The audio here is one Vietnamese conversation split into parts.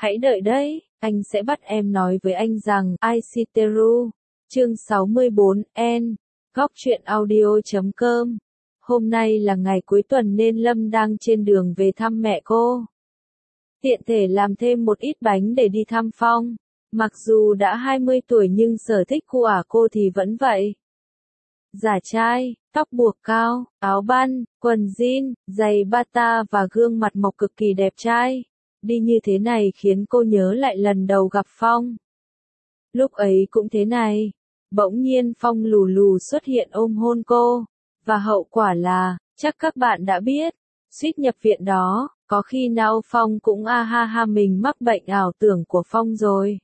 Hãy đợi đấy, anh sẽ bắt em nói với anh rằng, Aishiteru. Chương 64, N. Góc truyện audio.com. Hôm nay là ngày cuối tuần nên Lâm đang trên đường về thăm mẹ cô. Tiện thể làm thêm một ít bánh để đi thăm Phong. Mặc dù đã 20 tuổi nhưng sở thích của cô thì vẫn vậy. Giả trai, tóc buộc cao, áo băn, quần jean, giày bata và gương mặt mộc cực kỳ đẹp trai. Đi như thế này khiến cô nhớ lại lần đầu gặp Phong. Lúc ấy cũng thế này. Bỗng nhiên Phong lù lù xuất hiện ôm hôn cô. Và hậu quả là, chắc các bạn đã biết, suýt nhập viện đó, có khi nào Phong cũng ha ha mình mắc bệnh ảo tưởng của Phong rồi.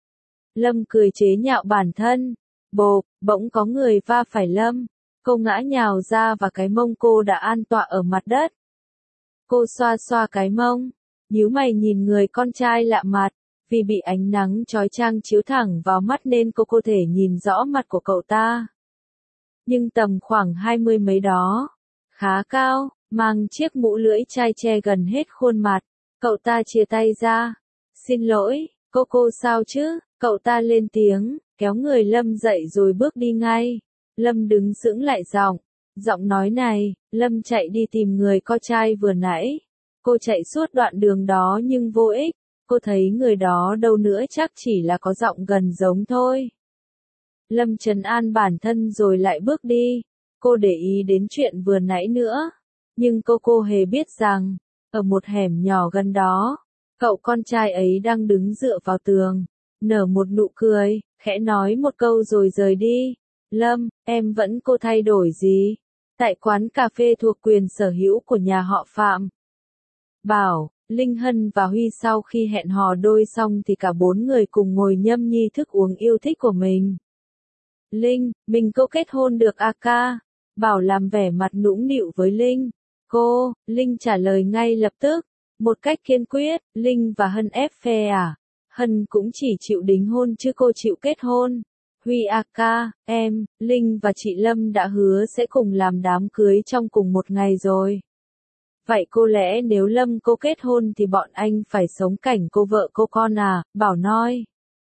Lâm cười chế nhạo bản thân. Bộp, bỗng có người va phải Lâm. Cô ngã nhào ra và cái mông cô đã an tọa ở mặt đất. Cô xoa xoa cái mông, nhíu mày nhìn người con trai lạ mặt. Vì bị ánh nắng chói chang chiếu thẳng vào mắt nên cô có thể nhìn rõ mặt của cậu ta. Nhưng tầm khoảng 20 mấy đó, khá cao, mang chiếc mũ lưỡi chai che gần hết khuôn mặt. Cậu ta chia tay ra. Xin lỗi, cô sao chứ? Cậu ta lên tiếng, kéo người Lâm dậy rồi bước đi ngay. Lâm đứng sững lại giọng nói này, Lâm chạy đi tìm người con trai vừa nãy. Cô chạy suốt đoạn đường đó nhưng vô ích, cô thấy người đó đâu nữa chắc chỉ là có giọng gần giống thôi. Lâm trấn an bản thân rồi lại bước đi, cô để ý đến chuyện vừa nãy nữa. Nhưng cô hề biết rằng, ở một hẻm nhỏ gần đó, cậu con trai ấy đang đứng dựa vào tường, nở một nụ cười, khẽ nói một câu rồi rời đi. Lâm, em vẫn cô thay đổi gì? Tại quán cà phê thuộc quyền sở hữu của nhà họ Phạm. Bảo, Linh Hân và Huy sau khi hẹn hò đôi xong thì cả bốn người cùng ngồi nhâm nhi thức uống yêu thích của mình. Linh, mình cô kết hôn được à ca? Bảo làm vẻ mặt nũng nịu với Linh. Linh trả lời ngay lập tức, một cách kiên quyết, Linh và Hân ép phe à? Hân cũng chỉ chịu đính hôn chứ cô chịu kết hôn. Huy à ca, em, Linh và chị Lâm đã hứa sẽ cùng làm đám cưới trong cùng một ngày rồi. Vậy cô lẽ nếu Lâm cô kết hôn thì bọn anh phải sống cảnh cô vợ cô con à? Bảo nói.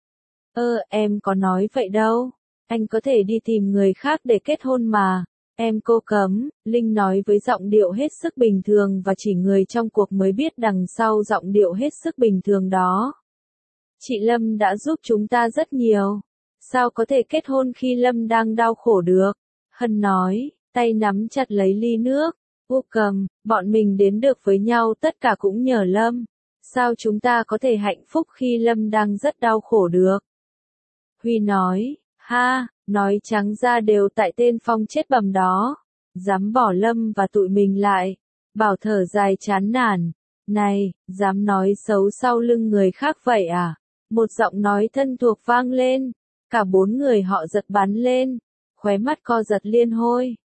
Em có nói vậy đâu. Anh có thể đi tìm người khác để kết hôn mà. Em cô cấm, Linh nói với giọng điệu hết sức bình thường và chỉ người trong cuộc mới biết đằng sau giọng điệu hết sức bình thường đó. Chị Lâm đã giúp chúng ta rất nhiều. Sao có thể kết hôn khi Lâm đang đau khổ được? Hân nói, tay nắm chặt lấy ly nước. Cầm, bọn mình đến được với nhau tất cả cũng nhờ Lâm. Sao chúng ta có thể hạnh phúc khi Lâm đang rất đau khổ được? Huy nói, nói trắng ra đều tại tên Phong chết bầm đó. Dám bỏ Lâm và tụi mình lại. Bảo thở dài chán nản. Này, dám nói xấu sau lưng người khác vậy à? Một giọng nói thân thuộc vang lên. Cả bốn người họ giật bắn lên. Khóe mắt co giật liên hôi.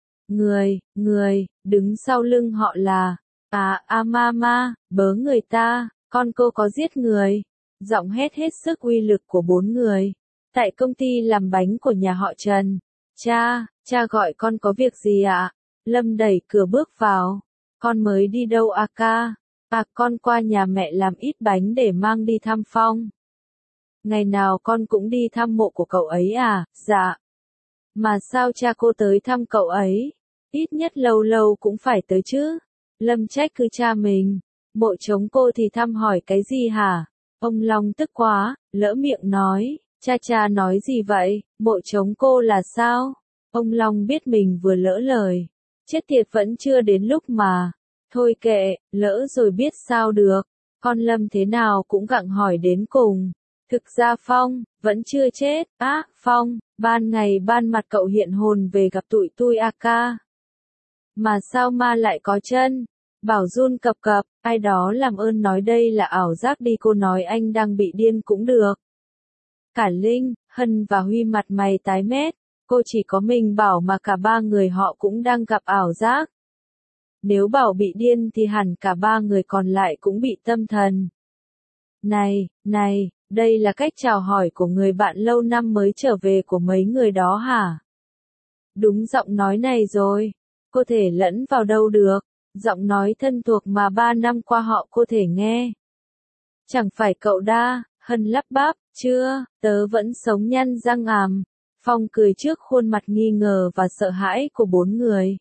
Người, đứng sau lưng họ là, mama, bớ người ta, con cô có giết người. Giọng hét hết sức uy lực của bốn người. Tại công ty làm bánh của nhà họ Trần. Cha gọi con có việc gì ạ? Lâm đẩy cửa bước vào. Con mới đi đâu à ca? Con qua nhà mẹ làm ít bánh để mang đi thăm Phong. Ngày nào con cũng đi thăm mộ của cậu ấy à? Dạ. Mà sao cha cô tới thăm cậu ấy? Ít nhất lâu lâu cũng phải tới chứ. Lâm trách cứ cha mình. Mộ trống cô thì thăm hỏi cái gì hả? Ông Long tức quá, lỡ miệng nói. Cha nói gì vậy? Mộ trống cô là sao? Ông Long biết mình vừa lỡ lời. Chết tiệt vẫn chưa đến lúc mà. Thôi kệ, lỡ rồi biết sao được. Con Lâm thế nào cũng gặng hỏi đến cùng. Thực ra Phong, vẫn chưa chết. Phong, ban ngày ban mặt cậu hiện hồn về gặp tụi tôi à ca? Mà sao ma lại có chân? Bảo run cập cập, ai đó làm ơn nói đây là ảo giác đi, cô nói anh đang bị điên cũng được. Cả Linh, Hân và Huy mặt mày tái mét, cô chỉ có mình Bảo mà cả ba người họ cũng đang gặp ảo giác. Nếu Bảo bị điên thì hẳn cả ba người còn lại cũng bị tâm thần. Này, đây là cách chào hỏi của người bạn lâu năm mới trở về của mấy người đó hả? Đúng giọng nói này rồi, cô thể lẫn vào đâu được, giọng nói thân thuộc mà 3 năm qua họ cô thể nghe. Chẳng phải cậu đa, Hân lắp bắp, chưa, tớ vẫn sống nhăn răng àm. Phong cười trước khuôn mặt nghi ngờ và sợ hãi của bốn người.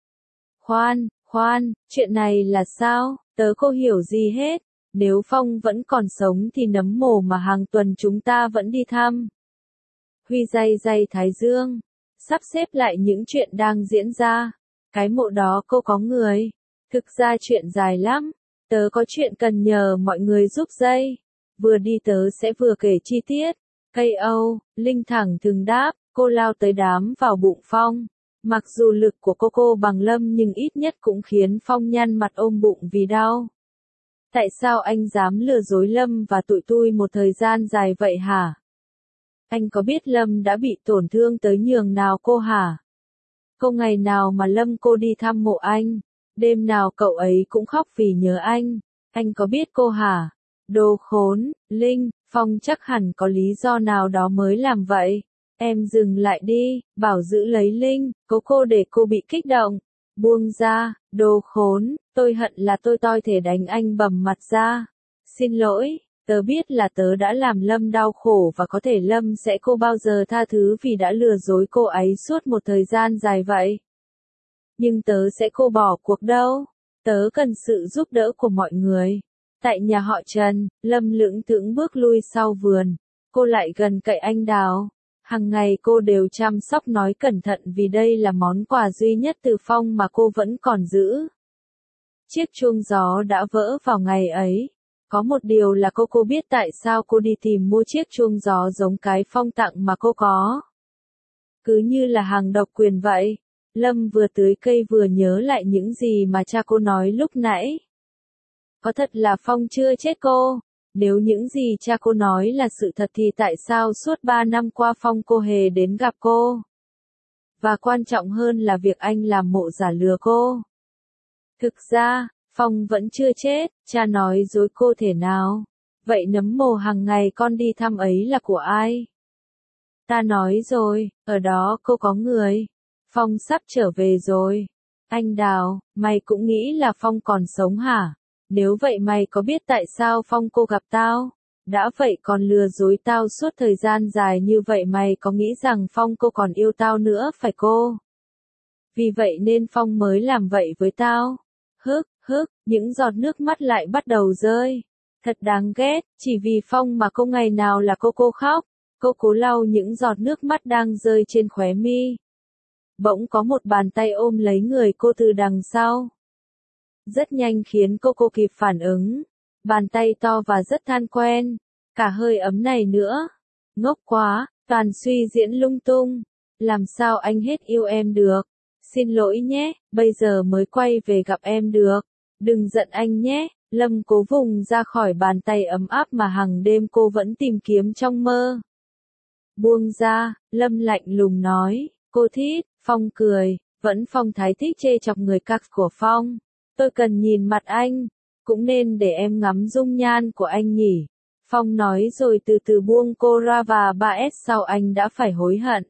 Khoan, chuyện này là sao, tớ không hiểu gì hết. Nếu Phong vẫn còn sống thì nấm mồ mà hàng tuần chúng ta vẫn đi thăm. Huy day thái dương, sắp xếp lại những chuyện đang diễn ra. Cái mộ đó cô có người. Thực ra chuyện dài lắm. Tớ có chuyện cần nhờ mọi người giúp dây. Vừa đi tớ sẽ vừa kể chi tiết. K.O. Linh thẳng thừng đáp, cô lao tới đám vào bụng Phong. Mặc dù lực của cô bằng Lâm nhưng ít nhất cũng khiến Phong nhăn mặt ôm bụng vì đau. Tại sao anh dám lừa dối Lâm và tụi tôi một thời gian dài vậy hả? Anh có biết Lâm đã bị tổn thương tới nhường nào cô hả? Không ngày nào mà Lâm cô đi thăm mộ anh, đêm nào cậu ấy cũng khóc vì nhớ anh. Anh có biết cô hả? Đồ khốn, Linh, Phong chắc hẳn có lý do nào đó mới làm vậy. Em dừng lại đi, bảo giữ lấy Linh, cô để cô bị kích động. Buông ra, đồ khốn, tôi hận là tôi toi thể đánh anh bầm mặt ra. Xin lỗi, tớ biết là tớ đã làm Lâm đau khổ và có thể Lâm sẽ không bao giờ tha thứ vì đã lừa dối cô ấy suốt một thời gian dài vậy. Nhưng tớ sẽ không bỏ cuộc đâu, tớ cần sự giúp đỡ của mọi người. Tại nhà họ Trần, Lâm lững thững bước lui sau vườn, cô lại gần cậy anh Đào. Hằng ngày cô đều chăm sóc nói cẩn thận vì đây là món quà duy nhất từ Phong mà cô vẫn còn giữ. Chiếc chuông gió đã vỡ vào ngày ấy. Có một điều là cô biết tại sao cô đi tìm mua chiếc chuông gió giống cái Phong tặng mà cô có. Cứ như là hàng độc quyền vậy. Lâm vừa tưới cây vừa nhớ lại những gì mà cha cô nói lúc nãy. Có thật là Phong chưa chết cô? Nếu những gì cha cô nói là sự thật thì tại sao suốt 3 năm qua Phong cô hề đến gặp cô? Và quan trọng hơn là việc anh làm mộ giả lừa cô. Thực ra, Phong vẫn chưa chết, cha nói dối cô thể nào. Vậy nấm mồ hàng ngày con đi thăm ấy là của ai? Ta nói rồi, ở đó cô có người. Phong sắp trở về rồi. Anh Đào, mày cũng nghĩ là Phong còn sống hả? Nếu vậy mày có biết tại sao Phong cô gặp tao? Đã vậy còn lừa dối tao suốt thời gian dài như vậy mày có nghĩ rằng Phong cô còn yêu tao nữa phải cô? Vì vậy nên Phong mới làm vậy với tao. Những giọt nước mắt lại bắt đầu rơi. Thật đáng ghét, chỉ vì Phong mà cô ngày nào là cô khóc. Cô cố lau những giọt nước mắt đang rơi trên khóe mi. Bỗng có một bàn tay ôm lấy người cô từ đằng sau. Rất nhanh khiến cô kịp phản ứng. Bàn tay to và rất than quen. Cả hơi ấm này nữa. Ngốc quá, toàn suy diễn lung tung. Làm sao anh hết yêu em được? Xin lỗi nhé, bây giờ mới quay về gặp em được. Đừng giận anh nhé. Lâm cố vùng ra khỏi bàn tay ấm áp mà hàng đêm cô vẫn tìm kiếm trong mơ. Buông ra, Lâm lạnh lùng nói. Cô thích, Phong cười. Vẫn Phong thái thích chê chọc người cặc của Phong. Tôi cần nhìn mặt anh. Cũng nên để em ngắm dung nhan của anh nhỉ. Phong nói rồi từ từ buông cô ra và 3S sau anh đã phải hối hận.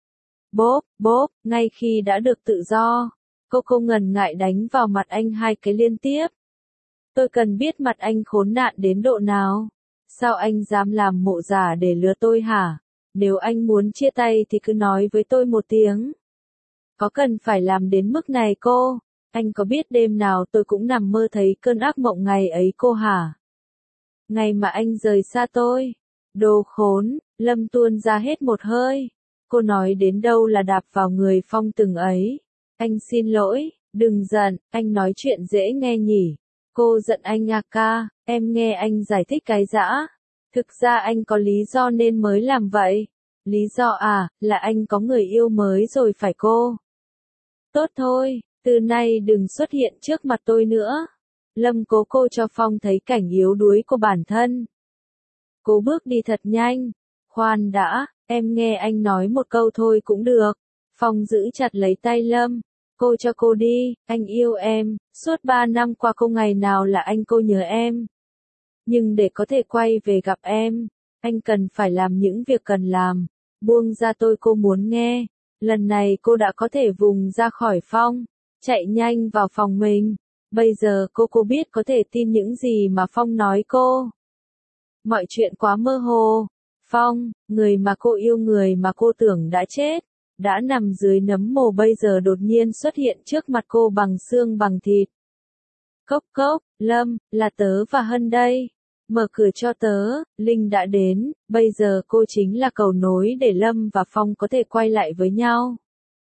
Bốp, ngay khi đã được tự do. Cô ngần ngại đánh vào mặt anh 2 cái liên tiếp. Tôi cần biết mặt anh khốn nạn đến độ nào. Sao anh dám làm mộ giả để lừa tôi hả? Nếu anh muốn chia tay thì cứ nói với tôi một tiếng. Có cần phải làm đến mức này cô? Anh có biết đêm nào tôi cũng nằm mơ thấy cơn ác mộng ngày ấy cô hả? Ngày mà anh rời xa tôi. Đồ khốn, Lâm tuôn ra hết một hơi. Cô nói đến đâu là đạp vào người Phong từng ấy. Anh xin lỗi, đừng giận, anh nói chuyện dễ nghe nhỉ. Cô giận anh à ca, em nghe anh giải thích cái dã. Thực ra anh có lý do nên mới làm vậy. Lý do à, là anh có người yêu mới rồi phải cô? Tốt thôi, từ nay đừng xuất hiện trước mặt tôi nữa. Lâm cố cô cho Phong thấy cảnh yếu đuối của bản thân. Cô bước đi thật nhanh. Khoan đã, em nghe anh nói một câu thôi cũng được. Phong giữ chặt lấy tay Lâm. Cô cho cô đi, anh yêu em, suốt 3 năm qua cô ngày nào là anh cô nhớ em. Nhưng để có thể quay về gặp em, anh cần phải làm những việc cần làm. Buông ra tôi cô muốn nghe. Lần này cô đã có thể vùng ra khỏi Phong, chạy nhanh vào phòng mình. Bây giờ cô biết có thể tin những gì mà Phong nói cô. Mọi chuyện quá mơ hồ. Phong, người mà cô yêu, người mà cô tưởng đã chết, đã nằm dưới nấm mồ bây giờ đột nhiên xuất hiện trước mặt cô bằng xương bằng thịt. Cốc cốc, Lâm, là tớ và Hân đây. Mở cửa cho tớ, Linh đã đến, bây giờ cô chính là cầu nối để Lâm và Phong có thể quay lại với nhau.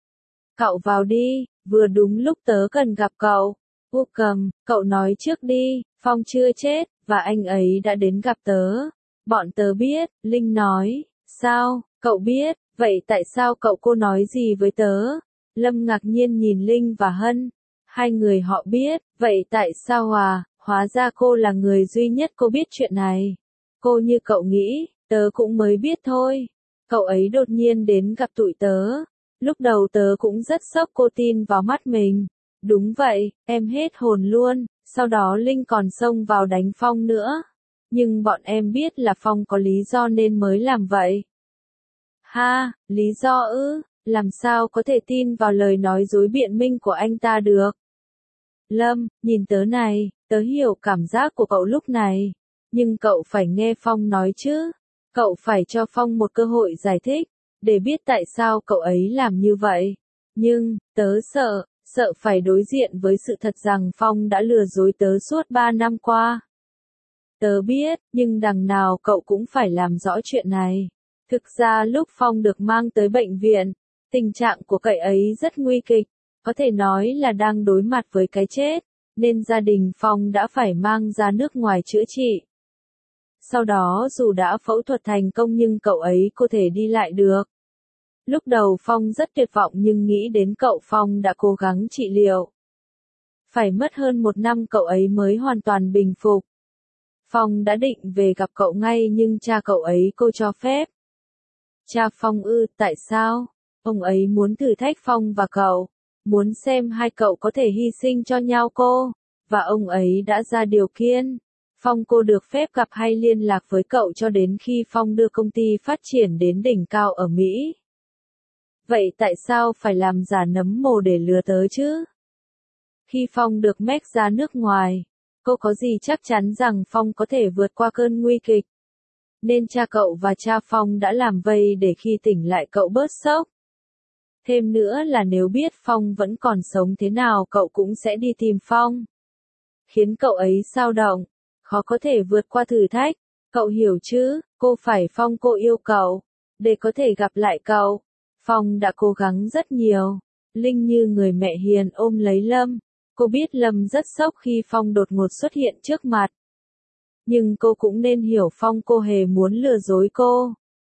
Cậu vào đi, vừa đúng lúc tớ cần gặp cậu. Vô Cầm, cậu nói trước đi, Phong chưa chết, và anh ấy đã đến gặp tớ. Bọn tớ biết, Linh nói. Sao, cậu biết, vậy tại sao cô nói gì với tớ? Lâm ngạc nhiên nhìn Linh và Hân. Hai người họ biết, vậy tại sao à? Hóa ra cô là người duy nhất cô biết chuyện này. Cô như cậu nghĩ, tớ cũng mới biết thôi. Cậu ấy đột nhiên đến gặp tụi tớ. Lúc đầu tớ cũng rất sốc cô tin vào mắt mình. Đúng vậy, em hết hồn luôn, sau đó Linh còn xông vào đánh Phong nữa. Nhưng bọn em biết là Phong có lý do nên mới làm vậy. Ha, lý do ư, làm sao có thể tin vào lời nói dối biện minh của anh ta được? Lâm, nhìn tớ này, tớ hiểu cảm giác của cậu lúc này. Nhưng cậu phải nghe Phong nói chứ. Cậu phải cho Phong một cơ hội giải thích, để biết tại sao cậu ấy làm như vậy. Nhưng, tớ sợ phải đối diện với sự thật rằng Phong đã lừa dối tớ suốt 3 năm qua. Tớ biết, nhưng đằng nào cậu cũng phải làm rõ chuyện này. Thực ra lúc Phong được mang tới bệnh viện, tình trạng của cậu ấy rất nguy kịch, có thể nói là đang đối mặt với cái chết, nên gia đình Phong đã phải mang ra nước ngoài chữa trị. Sau đó dù đã phẫu thuật thành công nhưng cậu ấy có thể đi lại được. Lúc đầu Phong rất tuyệt vọng nhưng nghĩ đến cậu Phong đã cố gắng trị liệu. Phải mất hơn 1 năm cậu ấy mới hoàn toàn bình phục. Phong đã định về gặp cậu ngay nhưng cha cậu ấy cô cho phép. Cha Phong ư, tại sao? Ông ấy muốn thử thách Phong và cậu, muốn xem hai cậu có thể hy sinh cho nhau cô, và ông ấy đã ra điều kiện. Phong cô được phép gặp hay liên lạc với cậu cho đến khi Phong đưa công ty phát triển đến đỉnh cao ở Mỹ. Vậy tại sao phải làm giả nấm mồ để lừa tớ chứ? Khi Phong được Mac ra nước ngoài, cô có gì chắc chắn rằng Phong có thể vượt qua cơn nguy kịch. Nên cha cậu và cha Phong đã làm vây để khi tỉnh lại cậu bớt sốc. Thêm nữa là nếu biết Phong vẫn còn sống thế nào cậu cũng sẽ đi tìm Phong. Khiến cậu ấy xao động, khó có thể vượt qua thử thách. Cậu hiểu chứ, cô phải Phong cô yêu cậu, để có thể gặp lại cậu. Phong đã cố gắng rất nhiều. Linh như người mẹ hiền ôm lấy Lâm. Cô biết Lâm rất sốc khi Phong đột ngột xuất hiện trước mặt. Nhưng cô cũng nên hiểu Phong cô hề muốn lừa dối cô.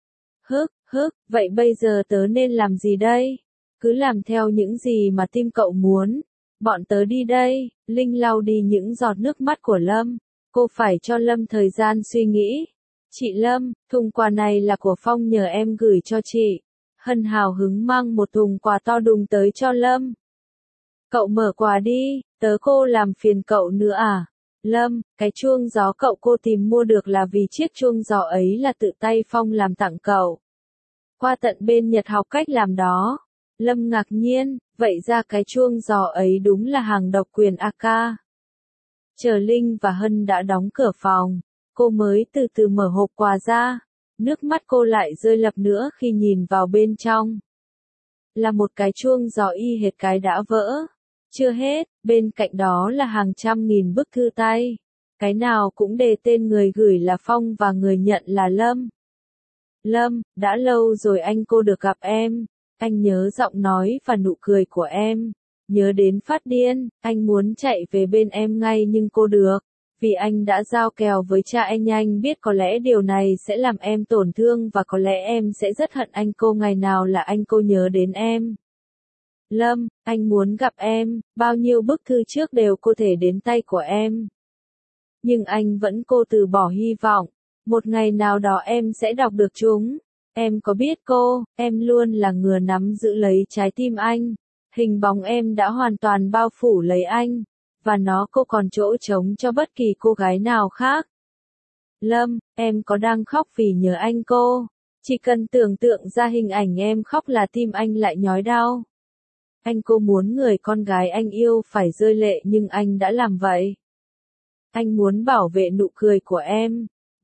Vậy bây giờ tớ nên làm gì đây? Cứ làm theo những gì mà tim cậu muốn. Bọn tớ đi đây. Linh lau đi những giọt nước mắt của Lâm. Cô phải cho Lâm thời gian suy nghĩ. Chị Lâm, thùng quà này là của Phong nhờ em gửi cho chị. Hân hào hứng mang một thùng quà to đùng tới cho Lâm. Cậu mở quà đi, tớ cô làm phiền cậu nữa à? Lâm, cái chuông gió cậu cô tìm mua được là vì chiếc chuông gió ấy là tự tay Phong làm tặng cậu. Qua tận bên Nhật học cách làm đó. Lâm ngạc nhiên, vậy ra cái chuông gió ấy đúng là hàng độc quyền AK. Chờ Linh và Hân đã đóng cửa phòng, cô mới từ từ mở hộp quà ra. Nước mắt cô lại rơi lặp nữa khi nhìn vào bên trong. Là một cái chuông gió y hệt cái đã vỡ. Chưa hết, bên cạnh đó là hàng trăm nghìn bức thư tay. Cái nào cũng đề tên người gửi là Phong và người nhận là Lâm. Lâm, đã lâu rồi anh cô được gặp em. Anh nhớ giọng nói và nụ cười của em. Nhớ đến phát điên, anh muốn chạy về bên em ngay nhưng cô được. Vì anh đã giao kèo với cha anh biết có lẽ điều này sẽ làm em tổn thương và có lẽ em sẽ rất hận anh cô ngày nào là anh cô nhớ đến em. Lâm, anh muốn gặp em, bao nhiêu bức thư trước đều có thể đến tay của em. Nhưng anh vẫn cô từ bỏ hy vọng, một ngày nào đó em sẽ đọc được chúng. Em có biết cô, em luôn là người nắm giữ lấy trái tim anh. Hình bóng em đã hoàn toàn bao phủ lấy anh, và nó cô còn chỗ trống cho bất kỳ cô gái nào khác. Lâm, em có đang khóc vì nhớ anh cô? Chỉ cần tưởng tượng ra hình ảnh em khóc là tim anh lại nhói đau. Anh cô muốn người con gái anh yêu phải rơi lệ nhưng anh đã làm vậy. Anh muốn bảo vệ nụ cười của em.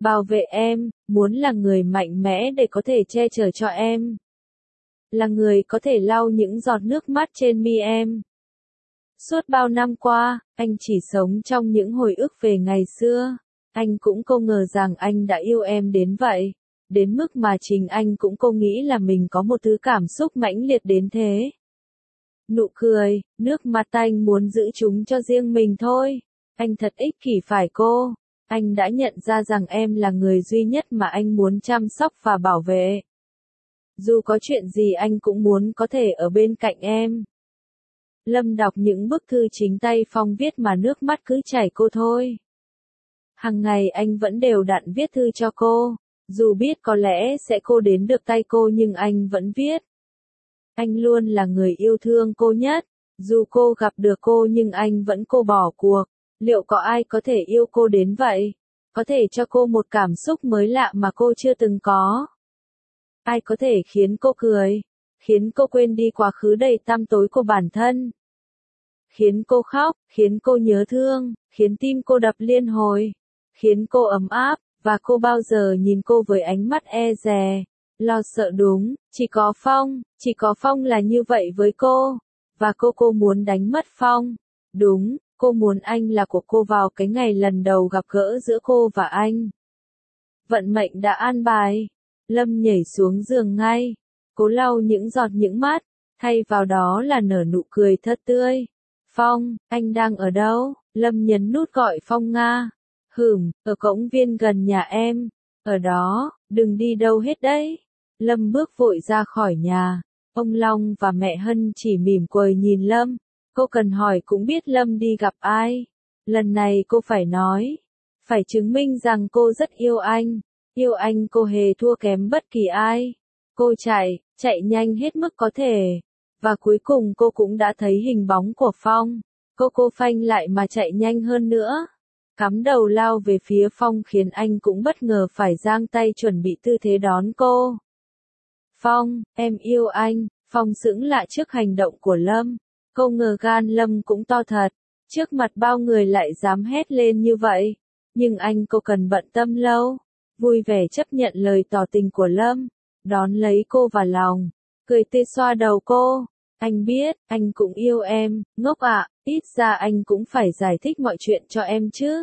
bảo vệ em, muốn là người mạnh mẽ để có thể che chở cho em. Là người có thể lau những giọt nước mắt trên mi em. Suốt bao năm qua, anh chỉ sống trong những hồi ức về ngày xưa. Anh cũng không ngờ rằng anh đã yêu em đến vậy. Đến mức mà chính anh cũng không nghĩ là mình có một thứ cảm xúc mãnh liệt đến thế. Nụ cười, nước mắt anh muốn giữ chúng cho riêng mình thôi. Anh thật ích kỷ phải cô. Anh đã nhận ra rằng em là người duy nhất mà anh muốn chăm sóc và bảo vệ. Dù có chuyện gì anh cũng muốn có thể ở bên cạnh em. Lâm đọc những bức thư chính tay Phong viết mà nước mắt cứ chảy cô thôi. Hằng ngày anh vẫn đều đặn viết thư cho cô. Dù biết có lẽ sẽ cô đến được tay cô nhưng anh vẫn viết. Anh luôn là người yêu thương cô nhất. Dù cô gặp được cô nhưng anh vẫn cô bỏ cuộc. Liệu có ai có thể yêu cô đến vậy? Có thể cho cô một cảm xúc mới lạ mà cô chưa từng có? Ai có thể khiến cô cười? Khiến cô quên đi quá khứ đầy tăm tối của bản thân? Khiến cô khóc, khiến cô nhớ thương, khiến tim cô đập liên hồi, khiến cô ấm áp, và cô bao giờ nhìn cô với ánh mắt e dè, lo sợ đúng, chỉ có Phong là như vậy với cô, và cô muốn đánh mất Phong, đúng, cô muốn anh là của cô vào cái ngày lần đầu gặp gỡ giữa cô và anh. Vận mệnh đã an bài, Lâm nhảy xuống giường ngay, cố lau những giọt những mắt, thay vào đó là nở nụ cười thật tươi. Phong, anh đang ở đâu? Lâm nhấn nút gọi Phong Nga. Ở công viên gần nhà em. Ở đó, đừng đi đâu hết đấy. Lâm bước vội ra khỏi nhà. Ông Long và mẹ Hân chỉ mỉm cười nhìn Lâm. Cô cần hỏi cũng biết Lâm đi gặp ai. Lần này cô phải nói. Phải chứng minh rằng cô rất yêu anh. Yêu anh cô hề thua kém bất kỳ ai. Cô chạy nhanh hết mức có thể. Và cuối cùng cô cũng đã thấy hình bóng của Phong. Cô phanh lại mà chạy nhanh hơn nữa. Cắm đầu lao về phía Phong khiến anh cũng bất ngờ phải giang tay chuẩn bị tư thế đón cô. Phong, em yêu anh. Phong sững lại trước hành động của Lâm. Cô ngờ gan Lâm cũng to thật. Trước mặt bao người lại dám hét lên như vậy. Nhưng anh cô cần bận tâm lâu. Vui vẻ chấp nhận lời tỏ tình của Lâm. Đón lấy cô vào lòng. Cười tươi xoa đầu cô. Anh biết, anh cũng yêu em, ngốc ạ, ít ra anh cũng phải giải thích mọi chuyện cho em chứ.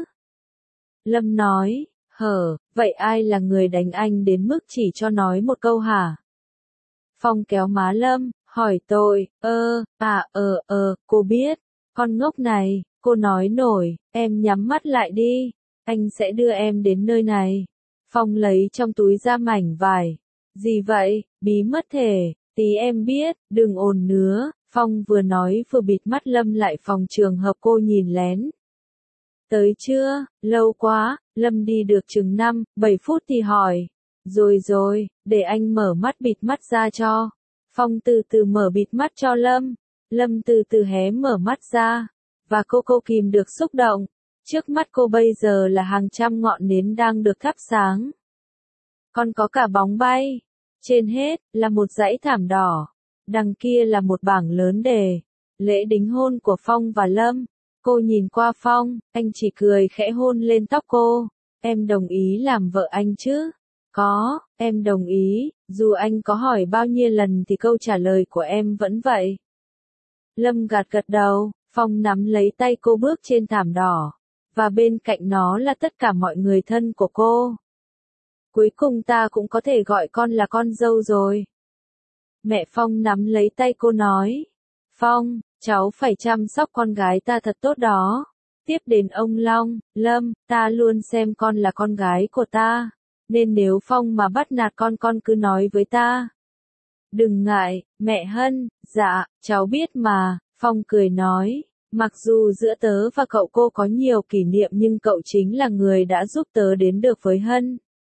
Lâm nói, vậy ai là người đánh anh đến mức chỉ cho nói một câu hả? Phong kéo má Lâm, hỏi tôi, cô biết, con ngốc này, cô nói nổi, em nhắm mắt lại đi, anh sẽ đưa em đến nơi này. Phong lấy trong túi ra mảnh vải. Gì vậy, bí mật thể. Tí em biết, đừng ồn nữa, Phong vừa nói vừa bịt mắt Lâm lại phòng trường hợp cô nhìn lén. Tới chưa, lâu quá, Lâm đi được chừng 5-7 phút thì hỏi. Rồi, để anh mở mắt bịt mắt ra cho. Phong từ từ mở bịt mắt cho Lâm. Lâm từ từ hé mở mắt ra. Và cô kìm được xúc động. Trước mắt cô bây giờ là hàng trăm ngọn nến đang được thắp sáng. Còn có cả bóng bay. Trên hết, là một dãy thảm đỏ. Đằng kia là một bảng lớn đề. Lễ đính hôn của Phong và Lâm. Cô nhìn qua Phong, anh chỉ cười khẽ hôn lên tóc cô. Em đồng ý làm vợ anh chứ? Có, em đồng ý, dù anh có hỏi bao nhiêu lần thì câu trả lời của em vẫn vậy. Lâm gật đầu, Phong nắm lấy tay cô bước trên thảm đỏ. Và bên cạnh nó là tất cả mọi người thân của cô. Cuối cùng ta cũng có thể gọi con là con dâu rồi. Mẹ Phong nắm lấy tay cô nói. Phong, cháu phải chăm sóc con gái ta thật tốt đó. Tiếp đến ông Long, Lâm, ta luôn xem con là con gái của ta. Nên nếu Phong mà bắt nạt con cứ nói với ta. Đừng ngại, mẹ Hân, dạ, cháu biết mà, Phong cười nói. Mặc dù giữa tớ và cậu cô có nhiều kỷ niệm nhưng cậu chính là người đã giúp tớ đến được với Hân.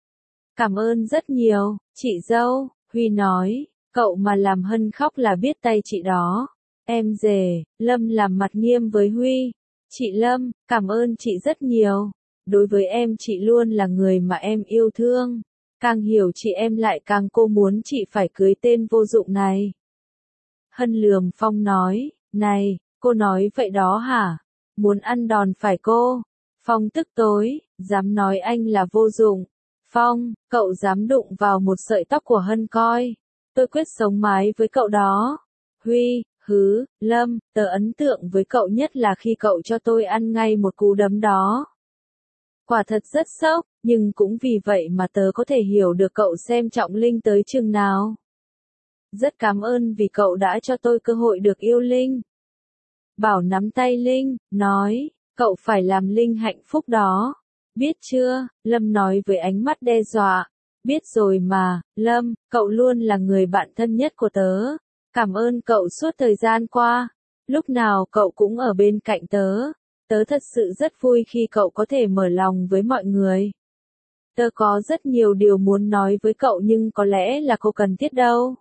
Cảm ơn rất nhiều, chị dâu, Huy nói, cậu mà làm Hân khóc là biết tay chị đó. Em dề, Lâm làm mặt nghiêm với Huy. Chị Lâm, cảm ơn chị rất nhiều. Đối với em chị luôn là người mà em yêu thương. Càng hiểu chị em lại càng cô muốn chị phải cưới tên vô dụng này. Hân lườm Phong nói, này, cô nói vậy đó hả? Muốn ăn đòn phải cô? Phong tức tối, dám nói anh là vô dụng. Phong, cậu dám đụng vào một sợi tóc của Hân coi. Tôi quyết sống mái với cậu đó. Huy, Lâm, tớ ấn tượng với cậu nhất là khi cậu cho tôi ăn ngay một cú đấm đó. Quả thật rất sốc, nhưng cũng vì vậy mà tớ có thể hiểu được cậu xem trọng Linh tới chừng nào. Rất cảm ơn vì cậu đã cho tôi cơ hội được yêu Linh. Bảo nắm tay Linh, nói, cậu phải làm Linh hạnh phúc đó. Biết chưa? Lâm nói với ánh mắt đe dọa. Biết rồi mà, Lâm, cậu luôn là người bạn thân nhất của tớ. Cảm ơn cậu suốt thời gian qua. Lúc nào cậu cũng ở bên cạnh tớ. Tớ thật sự rất vui khi cậu có thể mở lòng với mọi người. Tớ có rất nhiều điều muốn nói với cậu nhưng có lẽ là không cần thiết đâu.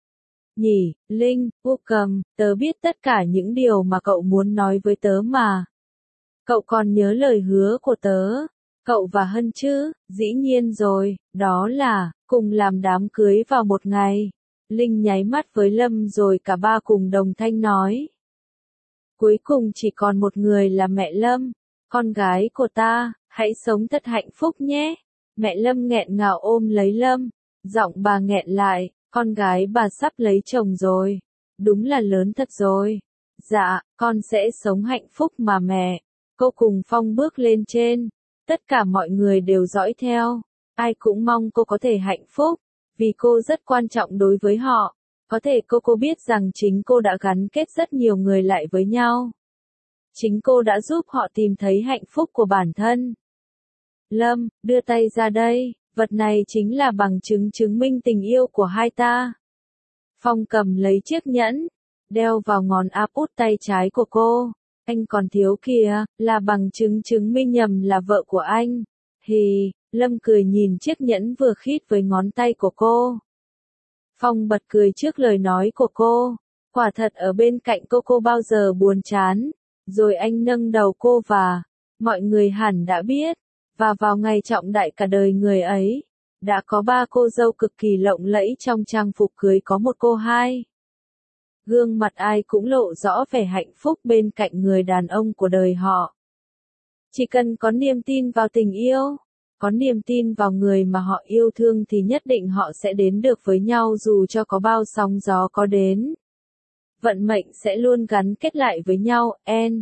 Nhỉ, Linh, cầm, tớ biết tất cả những điều mà cậu muốn nói với tớ mà. Cậu còn nhớ lời hứa của tớ. Cậu và Hân chứ, dĩ nhiên rồi, đó là, cùng làm đám cưới vào một ngày. Linh nháy mắt với Lâm rồi cả ba cùng đồng thanh nói. Cuối cùng chỉ còn một người là mẹ Lâm, con gái của ta, hãy sống thật hạnh phúc nhé. Mẹ Lâm nghẹn ngào ôm lấy Lâm, giọng bà nghẹn lại, con gái bà sắp lấy chồng rồi. Đúng là lớn thật rồi. Dạ, con sẽ sống hạnh phúc mà mẹ. Cô cùng Phong bước lên trên. Tất cả mọi người đều dõi theo. Ai cũng mong cô có thể hạnh phúc, vì cô rất quan trọng đối với họ. Có thể cô biết rằng chính cô đã gắn kết rất nhiều người lại với nhau. Chính cô đã giúp họ tìm thấy hạnh phúc của bản thân. Lâm, đưa tay ra đây, vật này chính là bằng chứng chứng minh tình yêu của hai ta. Phong cầm lấy chiếc nhẫn, đeo vào ngón áp út tay trái của cô. Anh còn thiếu kìa, là bằng chứng chứng minh nhầm là vợ của anh. Hì, Lâm cười nhìn chiếc nhẫn vừa khít với ngón tay của cô. Phong bật cười trước lời nói của cô. Quả thật ở bên cạnh cô bao giờ buồn chán. Rồi anh nâng đầu cô và, mọi người hẳn đã biết, và vào ngày trọng đại cả đời người ấy, đã có 3 cô dâu cực kỳ lộng lẫy trong trang phục cưới có một cô hai. Gương mặt ai cũng lộ rõ vẻ hạnh phúc bên cạnh người đàn ông của đời họ. Chỉ cần có niềm tin vào tình yêu, có niềm tin vào người mà họ yêu thương thì nhất định họ sẽ đến được với nhau dù cho có bao sóng gió có đến. Vận mệnh sẽ luôn gắn kết lại với nhau,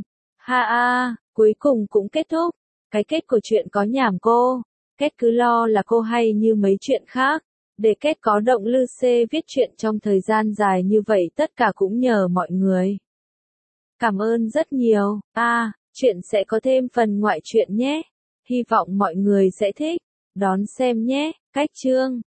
cuối cùng cũng kết thúc. Cái kết của chuyện có nhảm cô. Kết cứ lo là cô hay như mấy chuyện khác. Để Kết có động lực viết chuyện trong thời gian dài như vậy tất cả cũng nhờ mọi người. Cảm ơn rất nhiều. Chuyện sẽ có thêm phần ngoại truyện nhé. Hy vọng mọi người sẽ thích. Đón xem nhé. Cách chương